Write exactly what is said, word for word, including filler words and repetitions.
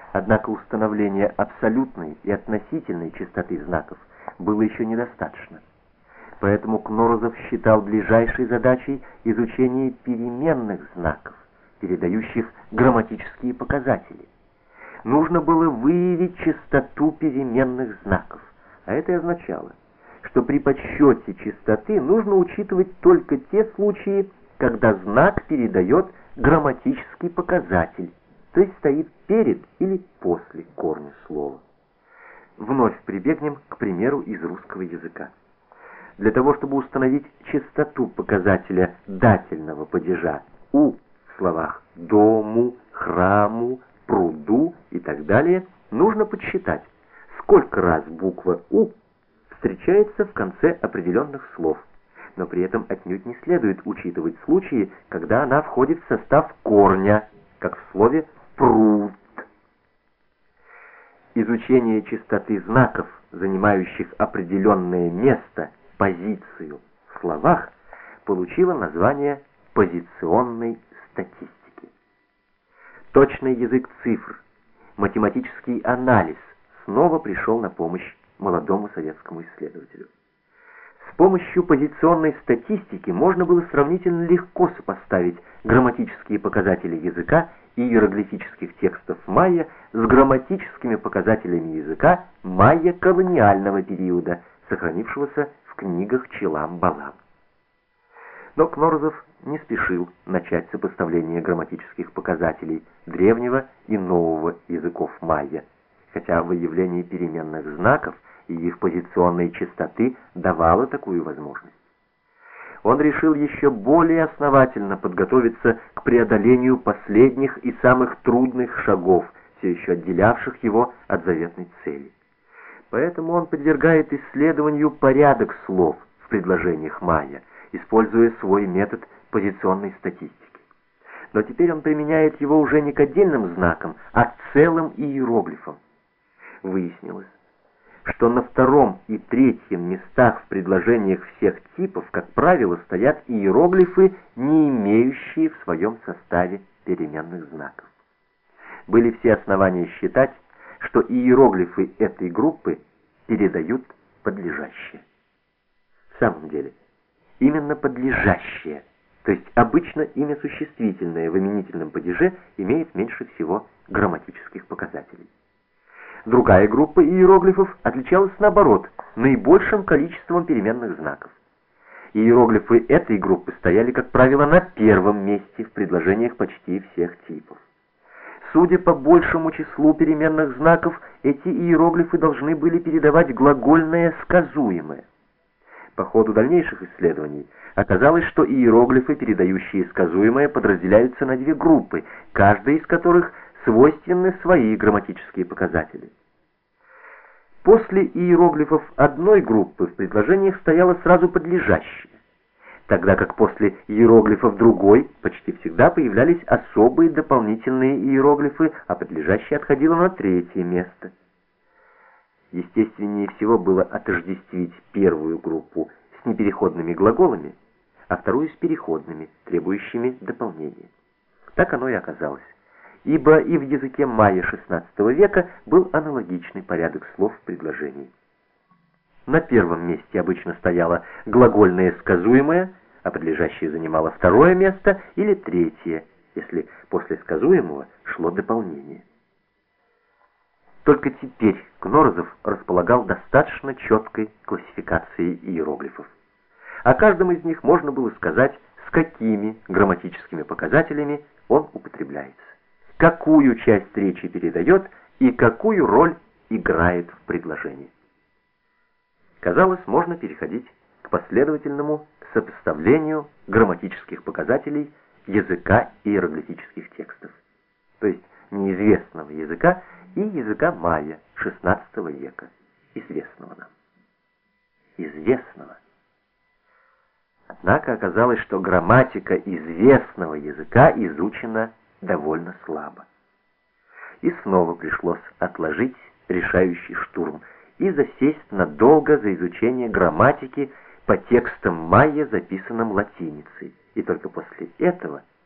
Однако установление абсолютной и относительной чистоты знаков было еще недостаточно. Поэтому Кнорозов считал ближайшей задачей изучение переменных знаков, передающих грамматические показатели. Нужно было выявить частоту переменных знаков, а это и означало, что при подсчете частоты нужно учитывать только те случаи, когда знак передает грамматический показатель, то есть стоит перед или после корня слова. Вновь прибегнем к примеру из русского языка. Для того, чтобы установить частоту показателя дательного падежа «у» в словах «дому», «храму», «пруду» и так далее, нужно подсчитать, сколько раз буква «у» встречается в конце определенных слов, но при этом отнюдь не следует учитывать случаи, когда она входит в состав корня, как в слове «пруд». Изучение частоты знаков, занимающих определенное место, позицию в словах, получило название позиционной статистики. Точный язык цифр, математический анализ снова пришел на помощь молодому советскому исследователю. С помощью позиционной статистики можно было сравнительно легко сопоставить грамматические показатели языка и иероглифических текстов майя с грамматическими показателями языка майя колониального периода, сохранившегося в книгах Челам-Балам. Но Кнорозов не спешил начать сопоставление грамматических показателей древнего и нового языков майя, хотя выявление переменных знаков и их позиционной частоты давало такую возможность. Он решил еще более основательно подготовиться к преодолению последних и самых трудных шагов, все еще отделявших его от заветной цели. Поэтому он подвергает исследованию порядок слов в предложениях майя, используя свой метод позиционной статистики. Но теперь он применяет его уже не к отдельным знакам, а к целым иероглифам. Выяснилось, что на втором и третьем местах в предложениях всех типов, как правило, стоят иероглифы, не имеющие в своем составе переменных знаков. Были все основания считать, что иероглифы этой группы передают подлежащее. В самом деле, именно подлежащее, то есть обычно имя существительное в именительном падеже, имеет меньше всего грамматических показателей. Другая группа иероглифов отличалась, наоборот, наибольшим количеством переменных знаков. Иероглифы этой группы стояли, как правило, на первом месте в предложениях почти всех типов. Судя по большему числу переменных знаков, эти иероглифы должны были передавать глагольное сказуемое. По ходу дальнейших исследований оказалось, что иероглифы, передающие сказуемое, подразделяются на две группы, каждая из которых свойственны свои грамматические показатели. После иероглифов одной группы в предложениях стояло сразу подлежащее, тогда как после иероглифов другой почти всегда появлялись особые дополнительные иероглифы, а подлежащее отходило на третье место. Естественнее всего было отождествить первую группу с непереходными глаголами, а вторую с переходными, требующими дополнения. Так оно и оказалось, ибо и в языке майя шестнадцатого века был аналогичный порядок слов в предложении. На первом месте обычно стояло глагольное сказуемое, а подлежащее занимало второе место или третье, если после сказуемого шло дополнение. Только теперь Кнорозов располагал достаточно четкой классификацией иероглифов. О каждом из них можно было сказать, с какими грамматическими показателями он употребляется, какую часть речи передает и какую роль играет в предложении. Казалось, можно переходить к последовательному сопоставлению грамматических показателей языка иероглифических текстов, то есть неизвестного языка и языка майя шестнадцатого века, известного нам. Известного. Однако оказалось, что грамматика известного языка изучена довольно слабо. И снова пришлось отложить решающий штурм и засесть надолго за изучение грамматики по текстам майя, записанным латиницей, и только после этого